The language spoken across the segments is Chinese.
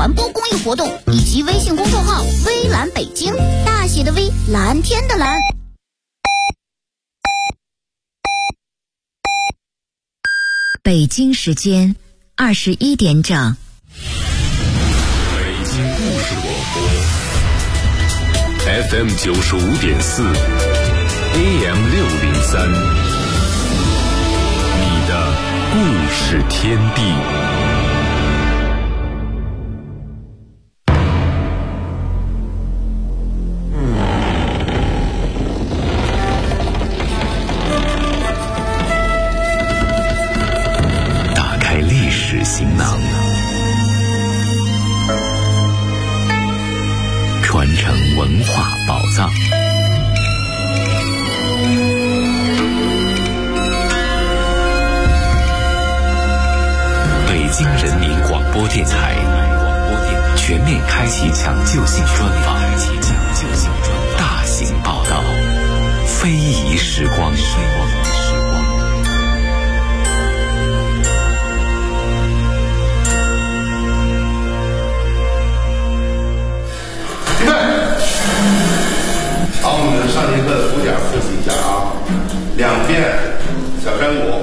传播公益活动以及微信公众号微蓝北京，大写的微，蓝天的蓝。 北京时间21点整。 北京故事广播 FM 95.4 AM 603，你的故事天地。行囊，传承文化宝藏。北京人民广播电台全面开启抢救性专访，大型报道，非遗时光。 好，我们上节课的图点复习一下啊，2遍小山鼓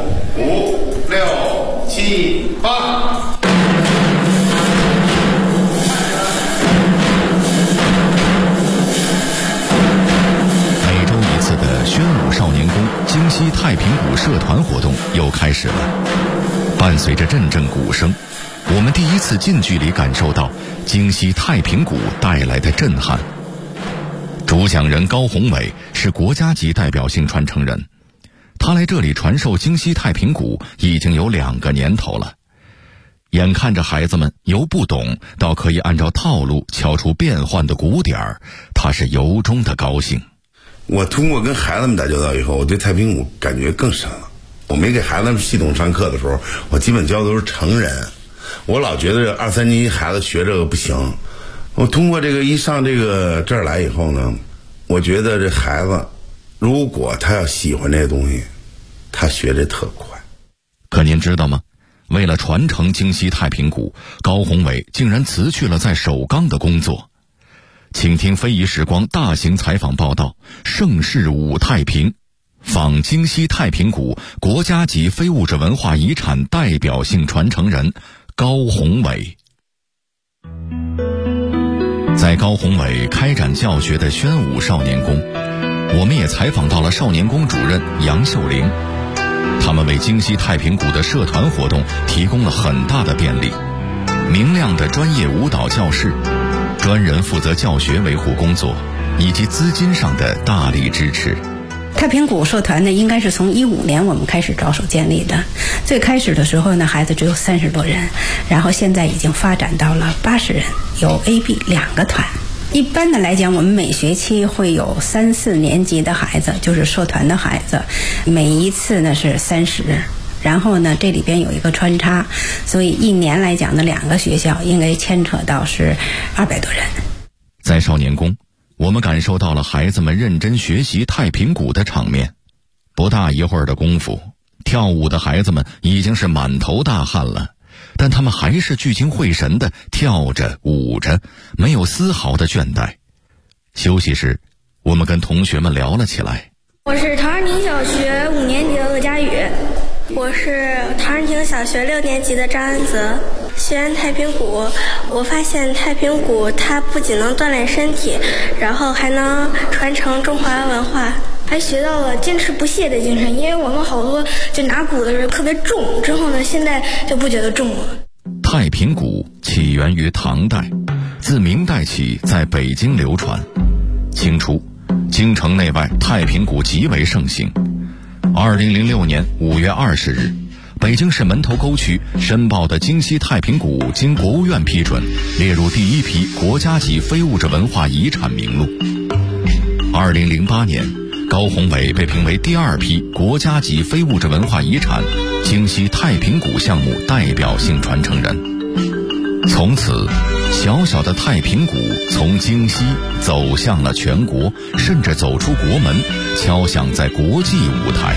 ，5、6、7、8。 每周一次的宣武少年宫京西太平鼓社团活动又开始了。伴随着阵阵鼓声，我们第一次近距离感受到京西太平鼓带来的震撼。主讲人高宏伟是国家级代表性传承人，他来这里传授京西太平鼓已经有2个年头了。眼看着孩子们由不懂到可以按照套路敲出变换的鼓点儿，他是由衷的高兴。 我通过跟孩子们打交道以后，我对太平鼓感觉更深了。我没给孩子们系统上课的时候，我基本教的都是成人。我老觉得2、3年级孩子学这个不行，我通过这个一上这儿来以后呢，我觉得这孩子如果他要喜欢这些东西，他学这特快。 可您知道吗？为了传承京西太平鼓，高宏伟竟然辞去了在首钢的工作。请听非遗时光大型采访报道，盛世武太平，访京西太平鼓国家级非物质文化遗产代表性传承人高宏伟。在高宏伟开展教学的宣武少年宫，我们也采访到了少年宫主任杨秀玲，他们为京西太平鼓的社团活动提供了很大的便利，明亮的专业舞蹈教室，专人负责教学维护工作，以及资金上的大力支持。 太平鼓社团呢，应该是从15年我们开始着手建立的。最开始的时候呢，孩子只有30多人，然后现在已经发展到了80人，有 A、B 2个团。一般的来讲，我们每学期会有3、4年级的孩子，就是社团的孩子，每一次呢是30。然后呢，这里边有一个穿插，所以一年来讲的2个学校应该牵扯到是200多人。 在少年宫，我们感受到了孩子们认真学习太平鼓的场面。不大一会儿的功夫，跳舞的孩子们已经是满头大汗了，但他们还是聚精会神地跳着舞着，没有丝毫的倦怠。休息时，我们跟同学们聊了起来。 我是唐人亭小学5年级的鄂佳宇。我是唐人亭小学6年级的张安泽。学完太平鼓，我发现太平鼓它不仅能锻炼身体，然后还能传承中华文化，还学到了坚持不懈的精神。因为我们好多就拿鼓的时候特别重，之后呢现在就不觉得重了。 太平鼓起源于唐代，自明代起在北京流传。清初，京城内外太平鼓极为盛行。2006年5月20日，北京市门头沟区申报的京西太平鼓经国务院批准，列入第一批国家级非物质文化遗产名录。2008年，高宏伟被评为第2批国家级非物质文化遗产京西太平鼓项目代表性传承人。从此，小小的太平鼓从京西走向了全国，甚至走出国门，敲响在国际舞台。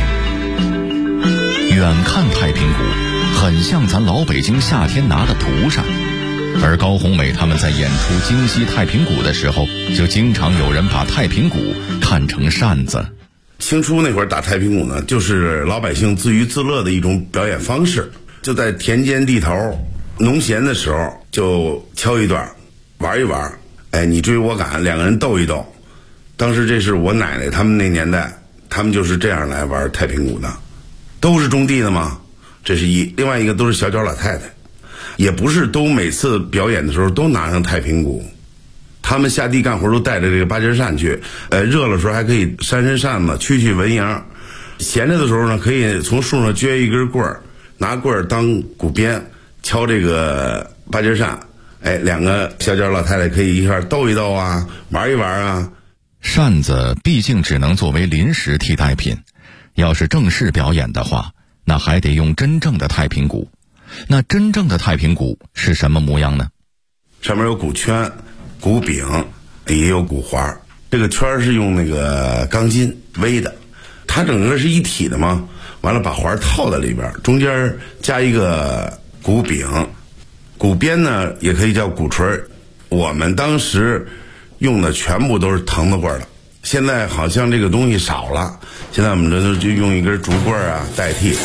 远看太平鼓，很像咱老北京夏天拿的蒲扇， 而高宏伟他们在演出京西太平鼓的时候，就经常有人把太平鼓看成扇子。 清初那会儿打太平鼓呢，就是老百姓自娱自乐的一种表演方式，就在田间地头农闲的时候就敲一段玩一玩，你追我赶，两个人斗一斗。当时这是我奶奶他们那年代，他们就是这样来玩太平鼓的，都是种地的嘛，这是一。另外一个都是小脚老太太，也不是都每次表演的时候都拿上太平鼓，他们下地干活都带着这个八节扇去，热了时候还可以扇扇子驱蚊蝇，闲着的时候呢可以从树上撅一根棍儿，拿棍儿当鼓鞭敲这个八节扇，两个小脚老太太可以一块斗一斗啊，玩一玩啊。 扇子毕竟只能作为临时替代品，要是正式表演的话，那还得用真正的太平鼓。那真正的太平鼓是什么模样呢？ 上面有鼓圈、鼓柄，也有鼓环。这个圈是用那个钢筋围的，它整个是一体的嘛。完了把环套在里边，中间加一个鼓柄，鼓边呢也可以叫鼓槌。我们当时用的全部都是藤子棍的，现在好像这个东西少了，现在我们这就用一根竹棍啊代替。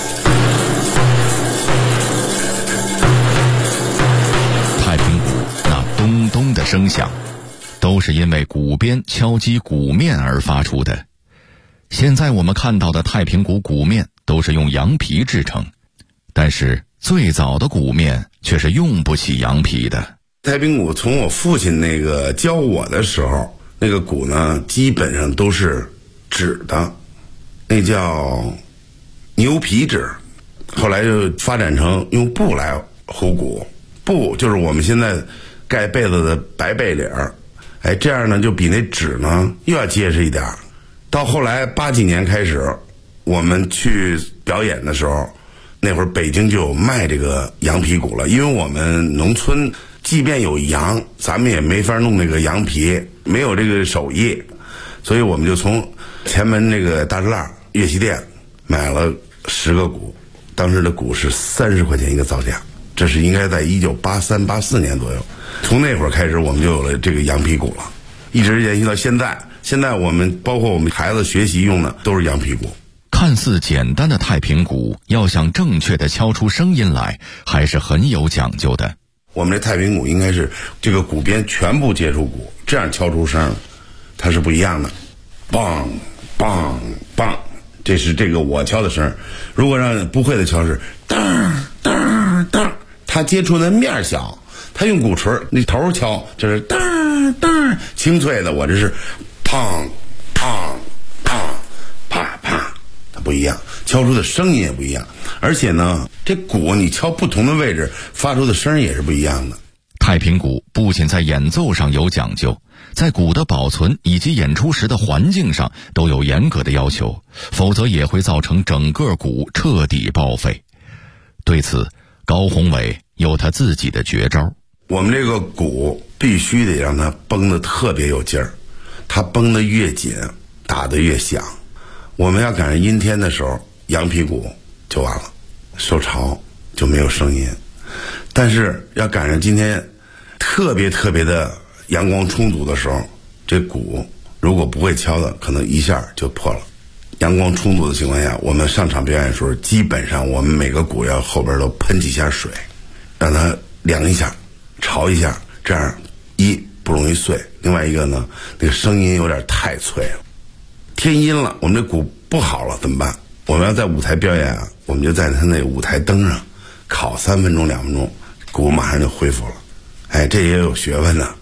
太平鼓那咚咚的声响，都是因为鼓鞭敲击鼓面而发出的。现在我们看到的太平鼓鼓面都是用羊皮制成，但是最早的鼓面却是用不起羊皮的。 太平鼓从我父亲那个教我的时候，那个鼓呢基本上都是纸的，那叫牛皮纸，后来就发展成用布来糊鼓。布就是我们现在盖被子的白被领儿，这样呢就比那纸呢又要结实一点。到后来80几年开始，我们去表演的时候，那会儿北京就有卖这个羊皮鼓了，因为我们农村即便有羊，咱们也没法弄那个羊皮，没有这个手艺，所以我们就从前门那个大栅栏乐器店买了10个鼓，当时的鼓是30块钱一个造价，这是应该在1983、84年左右。从那会儿开始，我们就有了这个羊皮鼓了，一直延续到现在。现在我们包括我们孩子学习用的都是羊皮鼓。 看似简单的太平鼓，要想正确的敲出声音来，还是很有讲究的。 我们这太平鼓应该是这个鼓边全部接触鼓，这样敲出声，它是不一样的。梆梆梆，这是这个我敲的声。如果让不会的敲是当当当，它接触的面小，它用鼓槌那头敲就是当当清脆的，我这是砰砰砰啪啪，它不一样，敲出的声音也不一样。而且呢，这鼓你敲不同的位置发出的声也是不一样的。 太平鼓不仅在演奏上有讲究，在鼓的保存以及演出时的环境上都有严格的要求，否则也会造成整个鼓彻底报废。对此，高宏伟有他自己的绝招。 我们这个鼓必须得让它绷得特别有劲儿，它绷得越紧，打得越响。我们要赶上阴天的时候，羊皮鼓就完了，受潮就没有声音。但是要赶上今天特别的阳光充足的时候，这鼓如果不会敲的，可能一下就破了。阳光充足的情况下，我们上场表演的时候，基本上我们每个鼓要后边都喷几下水，让它凉一下，潮一下，这样一不容易碎，另外一个呢，那个声音有点太脆了。天阴了，我们这鼓不好了怎么办？我们要在舞台表演啊，我们就在他那舞台灯上烤3分钟2分钟，鼓马上就恢复了。这也有学问呢。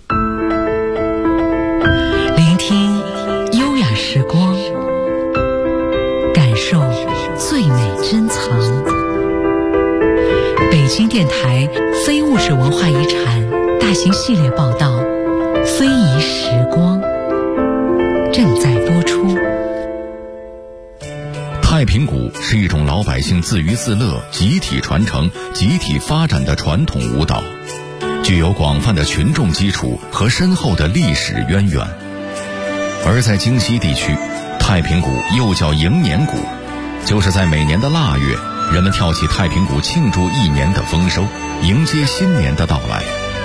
聆听优雅时光，感受最美珍藏。北京电台非物质文化遗产大型系列报道《非遗时光》正在播出。 太平鼓是一种老百姓自娱自乐、集体传承、集体发展的传统舞蹈，具有广泛的群众基础和深厚的历史渊源。而在京西地区，太平鼓又叫迎年鼓，就是在每年的腊月，人们跳起太平鼓庆祝一年的丰收，迎接新年的到来。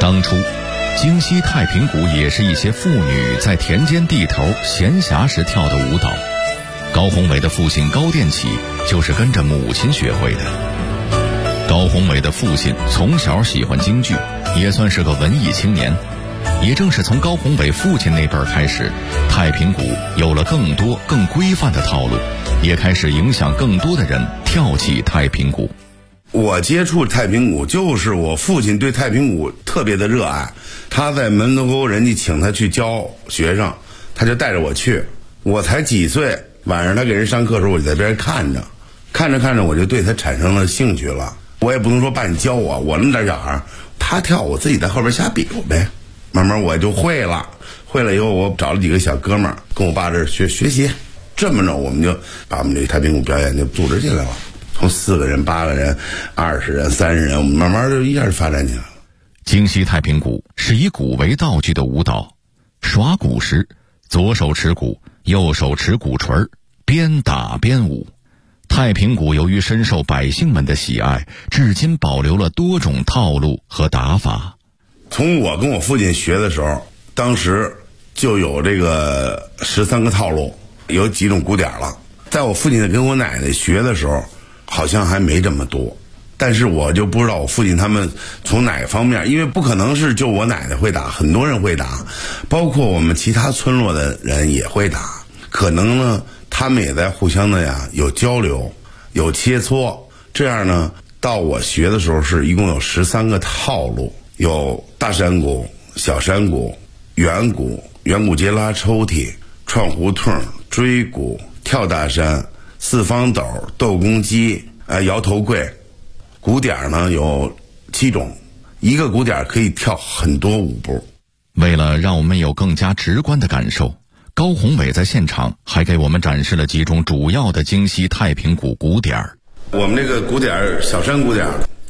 当初京西太平鼓也是一些妇女在田间地头闲暇时跳的舞蹈。高宏伟的父亲高殿启就是跟着母亲学会的。高宏伟的父亲从小喜欢京剧，也算是个文艺青年。也正是从高宏伟父亲那辈儿开始，太平鼓有了更多更规范的套路，也开始影响更多的人跳起太平鼓。 我接触太平鼓就是我父亲对太平鼓特别的热爱，他在门头沟人家请他去教学生，他就带着我去。我才几岁，晚上他给人上课的时候，我就在边看着我就对他产生了兴趣了。我也不能说爸你教我那么点小孩，他跳我自己在后边瞎比划呗。慢慢我就会了以后，我找了几个小哥们儿跟我爸这儿学习，这么着我们就把我们这太平鼓表演就组织起来了。从4个人、8个人、20人、30人，我们慢慢就一下就发展起来了。 京西太平鼓是以鼓为道具的舞蹈，耍鼓时左手持鼓，右手持鼓槌，边打边舞。太平鼓由于深受百姓们的喜爱，至今保留了多种套路和打法。 从我跟我父亲学的时候，当时就有这个13个套路，有几种鼓点了。在我父亲跟我奶奶学的时候，好像还没这么多，但是我就不知道我父亲他们从哪个方面，因为不可能是就我奶奶会打，很多人会打，包括我们其他村落的人也会打，可能呢他们也在互相的有交流，有切磋，这样呢到我学的时候是一共有13个套路，有大山鼓、小山鼓、圆鼓、圆鼓街拉抽屉、串胡同、追鼓、跳大山、四方斗、斗公鸡、摇头柜。鼓点呢有7种，一个鼓点可以跳很多舞步。 为了让我们有更加直观的感受，高宏伟在现场还给我们展示了几种主要的京西太平鼓鼓点。 我们这个鼓点，小山鼓点，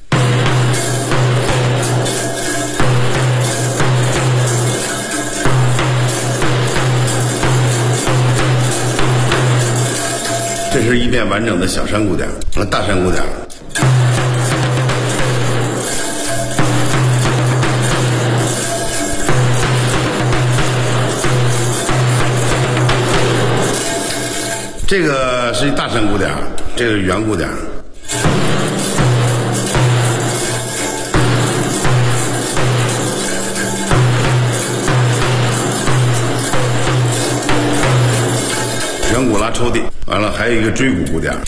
这是一遍完整的小山鼓点，大山鼓点。这个是大山鼓点，这个是圆鼓点。圆鼓拉抽屉，完了还有一个追鼓鼓点。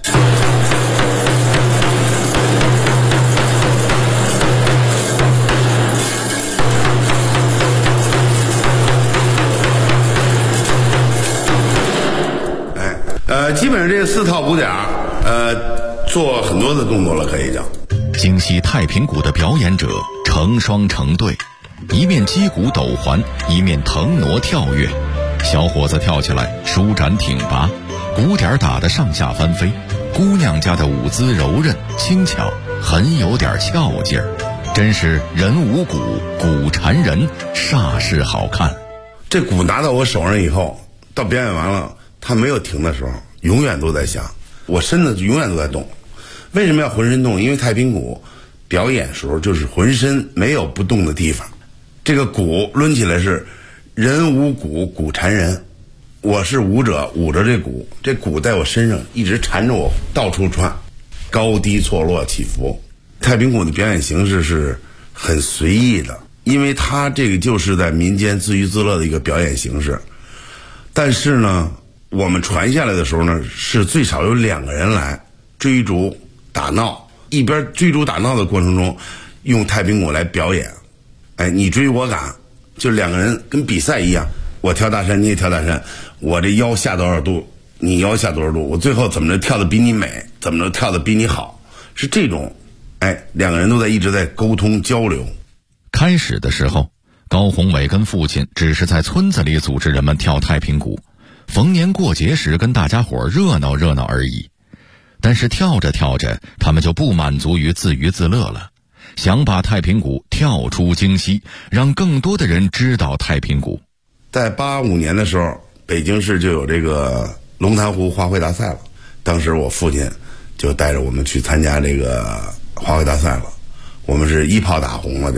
基本上这4套鼓点，做很多的动作了，可以讲。 京西太平鼓的表演者成双成对，一面击鼓抖环，一面腾挪跳跃。小伙子跳起来舒展挺拔，鼓点打得上下翻飞。姑娘家的舞姿柔韧轻巧，很有点俏劲儿，真是人舞鼓，鼓缠人，煞是好看。 这鼓拿到我手上以后，到表演完了，他没有停的时候，永远都在响，我身子永远都在动。为什么要浑身动？因为太平鼓表演时候就是浑身没有不动的地方。这个鼓抡起来是人舞鼓，鼓缠人。我是舞者，舞着这鼓，这鼓在我身上一直缠着我，到处窜，高低错落起伏。太平鼓的表演形式是很随意的，因为它这个就是在民间自娱自乐的一个表演形式。但是呢，我们传下来的时候呢，是最少有2个人来追逐打闹，一边追逐打闹的过程中，用太平鼓来表演。你追我赶，就2个人跟比赛一样，我跳大山，你也跳大山，我这腰下多少度，你腰下多少度，我最后怎么着跳的比你美，怎么着跳的比你好，是这种。2个人都一直在沟通交流。 开始的时候，高宏伟跟父亲只是在村子里组织人们跳太平鼓，逢年过节时跟大家伙热闹热闹而已。但是跳着跳着，他们就不满足于自娱自乐了，想把太平鼓跳出京西，让更多的人知道太平鼓。 在85年的时候，北京市就有这个龙潭湖花卉大赛了，当时我父亲就带着我们去参加这个花卉大赛了，我们是一炮打红了，就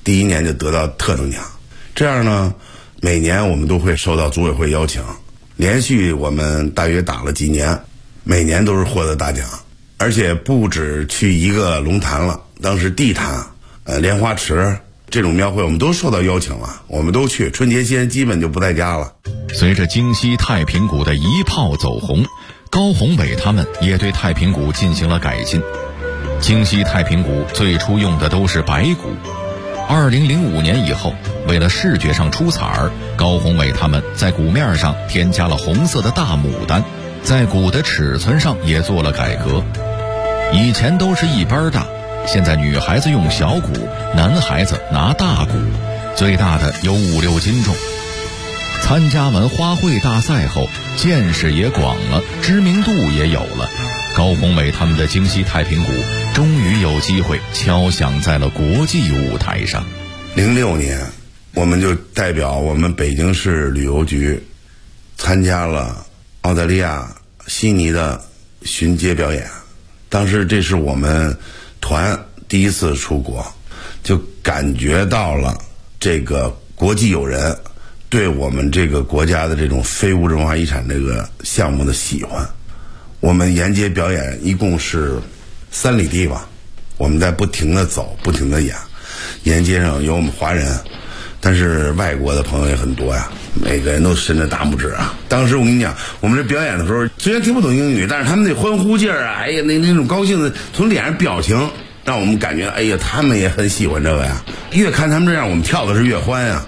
第1年就得到特等奖。这样呢，每年我们都会受到组委会邀请，连续我们大约打了几年，每年都是获得大奖，而且不止去一个龙潭了，当时地坛、莲花池这种庙会我们都受到邀请了，我们都去。春节期间基本就不在家了。 随着京西太平鼓的一炮走红，高宏伟他们也对太平鼓进行了改进。京西太平鼓最初用的都是白鼓，2005年以后，为了视觉上出彩儿，高宏伟他们在鼓面上添加了红色的大牡丹，在鼓的尺寸上也做了改革。以前都是一般大，现在女孩子用小鼓，男孩子拿大鼓，最大的有5-6斤重。参加完花卉大赛后，见识也广了，知名度也有了。高宏伟他们的京西太平鼓终于有机会敲响在了国际舞台上。 06年，我们就代表我们北京市旅游局参加了澳大利亚悉尼的巡街表演。当时这是我们团第一次出国，就感觉到了这个国际友人对我们这个国家的这种非物质文化遗产这个项目的喜欢。我们沿街表演一共是3里地吧，我们在不停的走，不停的演。沿街上有我们华人，但是外国的朋友也很多呀，每个人都伸着大拇指啊。当时我跟你讲，我们这表演的时候，虽然听不懂英语，但是他们那欢呼劲儿啊，哎呀，那种高兴的从脸上表情，让我们感觉，哎呀，他们也很喜欢这个呀。越看他们这样，我们跳的是越欢啊。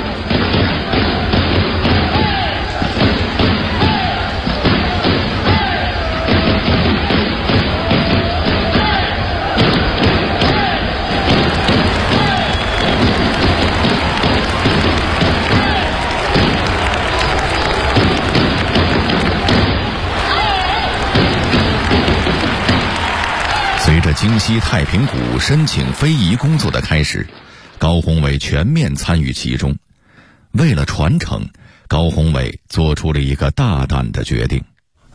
随着京西太平鼓申请非遗工作的开始，高宏伟全面参与其中。为了传承，高宏伟做出了一个大胆的决定。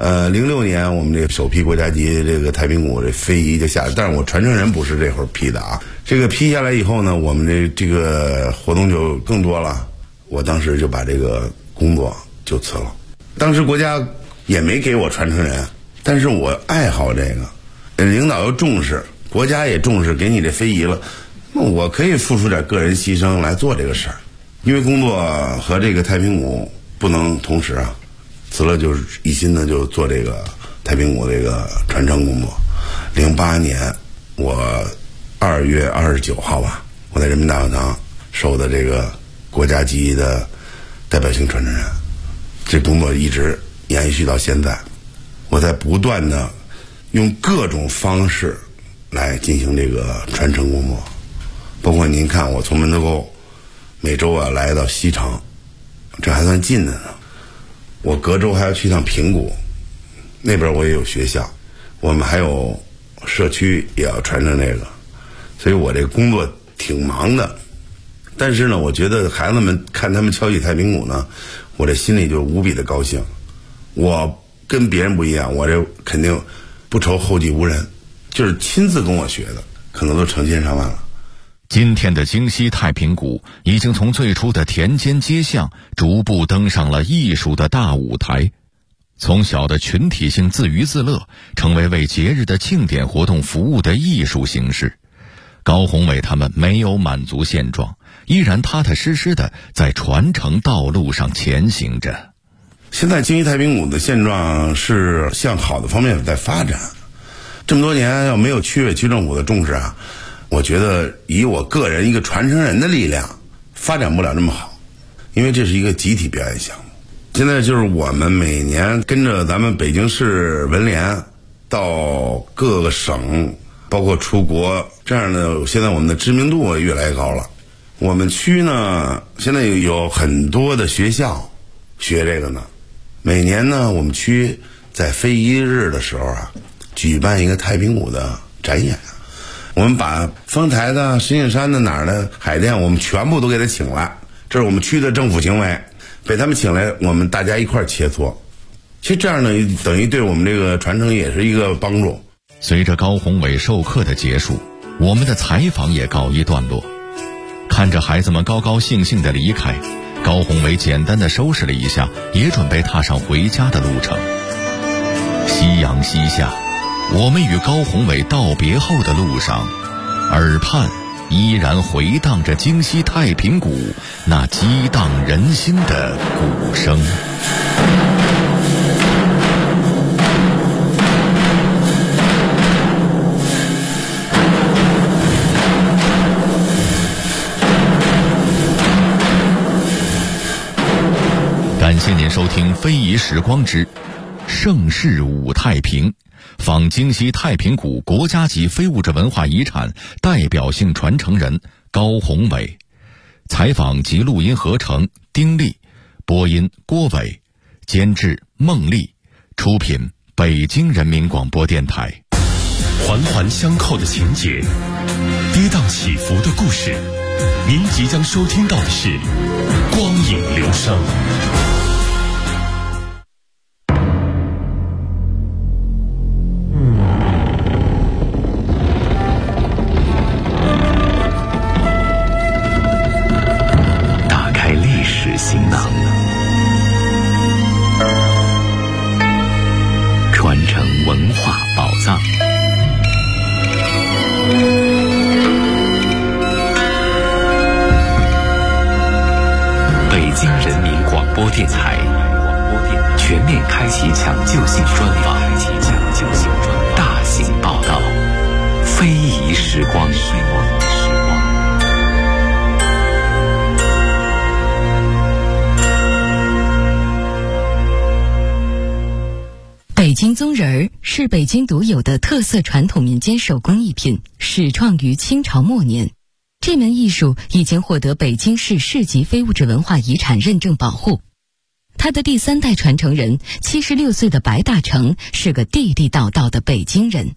06年我们这首批国家级这个太平鼓这非遗就下来，但是我传承人不是这会儿批的啊。这个批下来以后呢，我们这个活动就更多了。我当时就把这个工作就辞了。当时国家也没给我传承人，但是我爱好这个。领导又重视，国家也重视，给你这非遗了，那我可以付出点个人牺牲来做这个事儿。因为工作和这个太平鼓不能同时啊，辞了就是一心的就做这个太平鼓这个传承工作。08年我2月29号吧，我在人民大会堂收的这个国家级的代表性传承人，这工作一直延续到现在。我在不断的用各种方式来进行这个传承工作，包括您看我从门头沟每周啊来到西城，这还算近的呢。我隔周还要去趟平谷，那边我也有学校，我们还有社区也要传承这个，所以我这个工作挺忙的。但是呢，我觉得孩子们看他们敲起太平鼓呢，我这心里就无比的高兴。我跟别人不一样，我这肯定不愁后继无人，就是亲自跟我学的，可能都成千上万了。 今天的京西太平鼓已经从最初的田间街巷逐步登上了艺术的大舞台，从小的群体性自娱自乐成为为节日的庆典活动服务的艺术形式。高宏伟他们没有满足现状，依然踏踏实实的在传承道路上前行着。 现在京西太平鼓的现状是向好的方面在发展，这么多年要没有区委区政府的重视啊，我觉得以我个人一个传承人的力量发展不了这么好，因为这是一个集体表演项目。现在就是我们每年跟着咱们北京市文联到各个省，包括出国，这样呢，现在我们的知名度越来越高了。我们区呢现在有很多的学校学这个呢，每年呢我们区在非遗日的时候啊，举办一个太平鼓的展演，我们把丰台的、石景山的、哪儿的海淀，我们全部都给他请来，这是我们区的政府行为，被他们请来，我们大家一块切磋。其实这样呢，等于对我们这个传承也是一个帮助。 随着高宏伟授课的结束，我们的采访也告一段落。 看着孩子们高高兴兴地离开，高宏伟简单地收拾了一下，也准备踏上回家的路程。夕阳西下，我们与高宏伟道别后的路上，耳畔依然回荡着京西太平谷那激荡人心的鼓声。感谢您收听《非遗时光之盛世五太平》，访京西太平谷国家级非物质文化遗产代表性传承人高宏伟，采访及录音合成丁力，播音郭伟，监制孟丽，出品北京人民广播电台。 环环相扣的情节，跌宕起伏的故事，您即将收听到的是光影流声。 行囊，传承文化宝藏。北京人民广播电台全面开启抢救性专访，大型报道，非遗时光。 北京宗人儿是北京独有的特色传统民间手工艺品，始创于清朝末年。这门艺术已经获得北京市市级非物质文化遗产认证保护。他的第3代传承人76岁的白大成是个地地道道的北京人。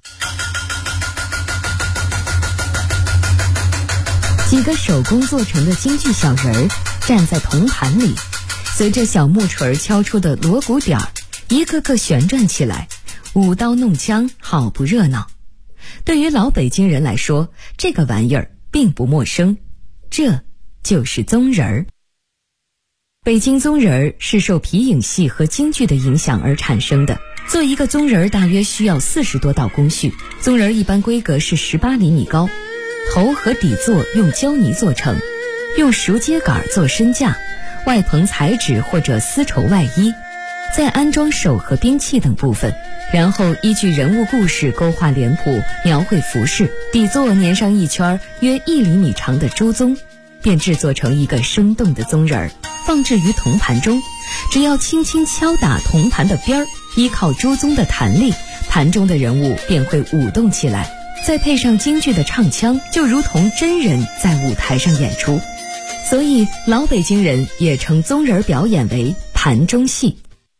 几个手工做成的京剧小人儿站在铜盘里，随着小木锤敲出的锣鼓点儿，一个个旋转起来，舞刀弄枪，好不热闹。对于老北京人来说，这个玩意儿并不陌生，这就是宗人儿。北京宗人儿是受皮影戏和京剧的影响而产生的。做一个宗人儿大约需要40多道工序，宗人儿一般规格是18厘米高，头和底座用胶泥做成，用熟秸秆做身架，外棚彩纸或者丝绸外衣，再安装手和兵器等部分，然后依据人物故事勾画脸谱，描绘服饰，底座粘上一圈约1厘米长的朱宗，便制作成一个生动的宗人儿，放置于铜盘中。只要轻轻敲打铜盘的边儿，依靠朱宗的弹力，盘中的人物便会舞动起来，再配上京剧的唱腔，就如同真人在舞台上演出。所以老北京人也称宗人表演为盘中戏。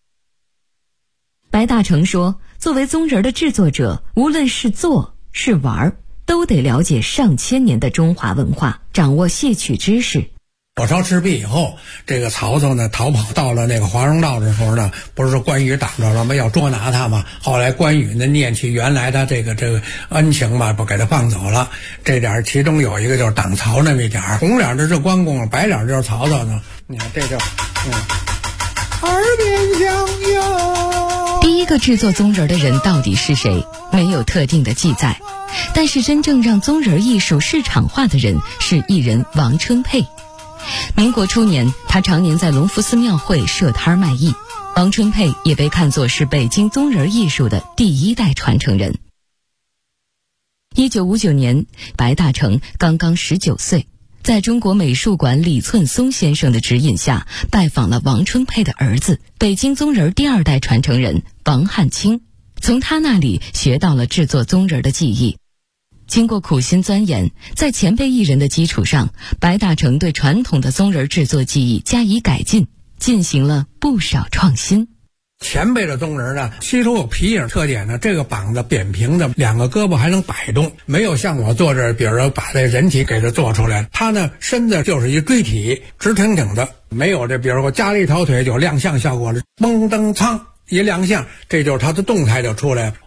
白大成说，作为宗人的制作者，无论是做是玩，都得了解上千年的中华文化，掌握戏曲知识。 火烧赤壁以后，这个曹操呢逃跑到了那个华容道的时候呢，不是说关羽挡着了吗？要捉拿他嘛。后来关羽呢念起原来的这个恩情嘛，不给他放走了。这点其中有一个就是挡曹那么一点，红脸的是关公，白脸就是曹操呢。你看这就耳边相拥。 第一个制作宗人的人到底是谁，没有特定的记载，但是真正让宗人艺术市场化的人是艺人王春佩。民国初年，他常年在隆福寺庙会设摊卖艺。王春佩也被看作是北京宗人艺术的第1代传承人。1959年，白大成刚刚19岁，在中国美术馆李寸松先生的指引下，拜访了王春佩的儿子，北京宗人第2代传承人王汉卿，从他那里学到了制作宗人的技艺。经过苦心钻研，在前辈艺人的基础上，白大成对传统的宗人制作技艺加以改进，进行了不少创新。 前辈的宗人呢，吸收有皮影特点呢，这个膀子扁平的，2个胳膊还能摆动，没有像我做这，比如说把这人体给它做出来，他呢身子就是一锥体，直挺挺的，没有这比如说加了一条腿就亮相效果了，蹦蹬苍一亮相，这就是他的动态就出来了。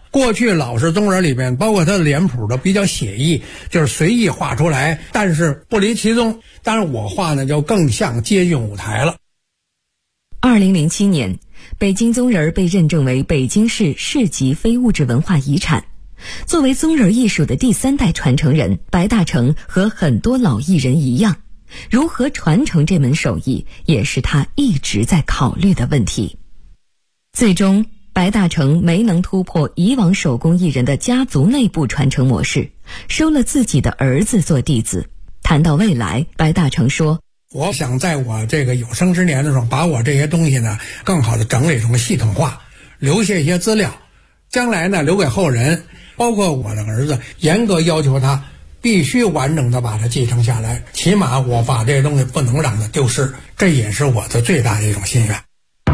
过去老式宗人里边，包括他的脸谱都比较写意，就是随意画出来，但是不离其宗。当然我画呢就更像接近舞台了。 2007年，北京宗人被认证为北京市市级非物质文化遗产。作为宗人艺术的第3代传承人，白大成和很多老艺人一样，如何传承这门手艺也是他一直在考虑的问题。最终白大成没能突破以往手工艺人的家族内部传承模式，收了自己的儿子做弟子。谈到未来，白大成说， 我想在我这个有生之年的时候，把我这些东西呢更好的整理成系统化，留下一些资料，将来呢留给后人，包括我的儿子，严格要求他必须完整的把它继承下来，起码我把这些东西不能让它丢失，这也是我的最大的一种心愿。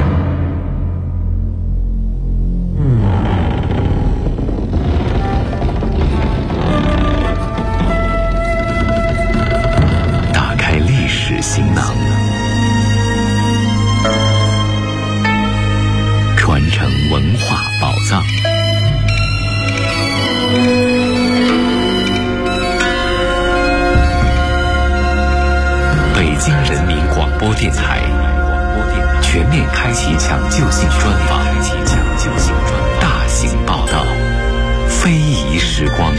打开历史行囊，传承文化宝藏。北京人民广播电台全面开启抢救性专访，大型报道，非遗时光。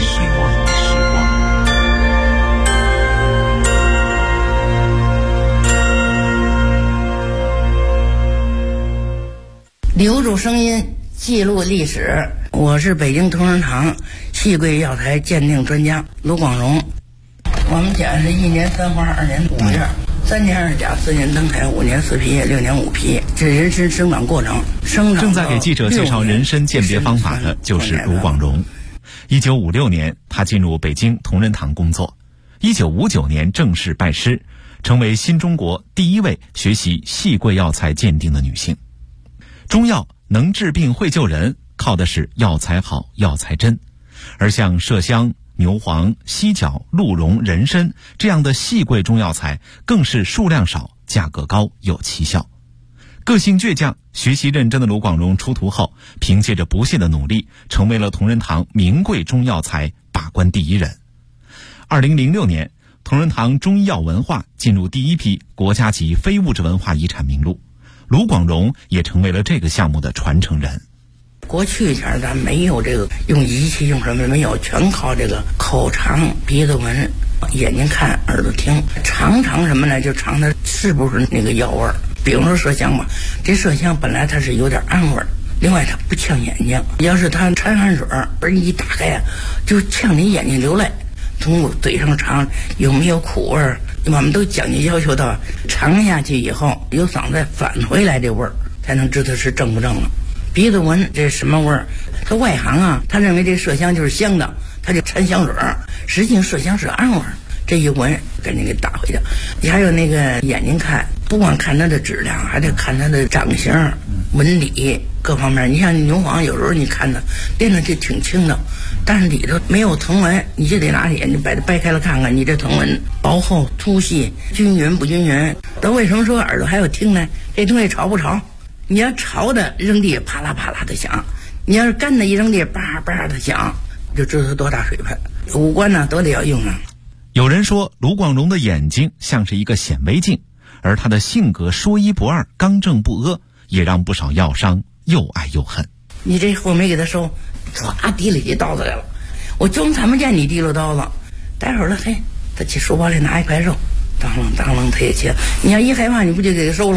留住声音，记录历史。我是北京同仁堂细桂药材鉴定专家卢广荣。我们家是1年3花2年5叶，3年2甲4年灯台5年4皮叶6年5皮，这人参生长过程。 正在给记者介绍人参鉴别方法的就是卢广荣。1956年，他进入北京同仁堂工作。1959年正式拜师，成为新中国第一位学习细桂药材鉴定的女性。中药能治病会救人，靠的是药材好、药材真。而像麝香、牛黄、犀角、鹿茸、人参这样的细桂中药材，更是数量少、价格高、有奇效。个性倔强、学习认真的卢广荣出徒后，凭借着不懈的努力，成为了同仁堂名贵中药材把关第一人。2006年，同仁堂中医药文化进入第一批国家级非物质文化遗产名录，卢广荣也成为了这个项目的传承人。 过去前咱没有这个用仪器用什么没有，全靠这个口尝、鼻子闻、眼睛看、耳朵听，尝什么呢？就尝它是不是那个药味儿。比如说麝香吧，这麝香本来它是有点暗味儿，另外它不呛眼睛，要是它掺汗水而一打开就呛你眼睛流泪。从嘴上尝有没有苦味儿，我们都讲究要求到尝下去以后有嗓子返回来这味儿，才能知道是正不正了。鼻子闻这是什么味儿？他外行啊，他认为这麝香就是香的，他就掺香水，实际上麝香是暗味儿。这一闻赶紧给打回去。你还有那个眼睛看，不光看它的质量，还得看它的长相、纹理各方面。你像牛黄，有时候你看它练的就挺轻的，但是里头没有藤纹，你就得拿眼睛把它掰开了看看，你这藤纹薄厚、粗细、均匀不均匀。那为什么说耳朵还有听呢？这东西潮不潮？你要潮的扔地啪啦啪啦的响，你要是干的一扔地叭叭的响，就知道它多大水分。五官呢都得要用啊。 有人说卢广荣的眼睛像是一个显微镜，而他的性格说一不二、刚正不阿，也让不少药商又爱又恨。 你这货没给他收，唰提了起刀子来了，我就他们见你提了刀子，待会儿了，嘿，他去书包里拿一块肉，当啷当啷他也切，你要一害怕，你不就给他收了？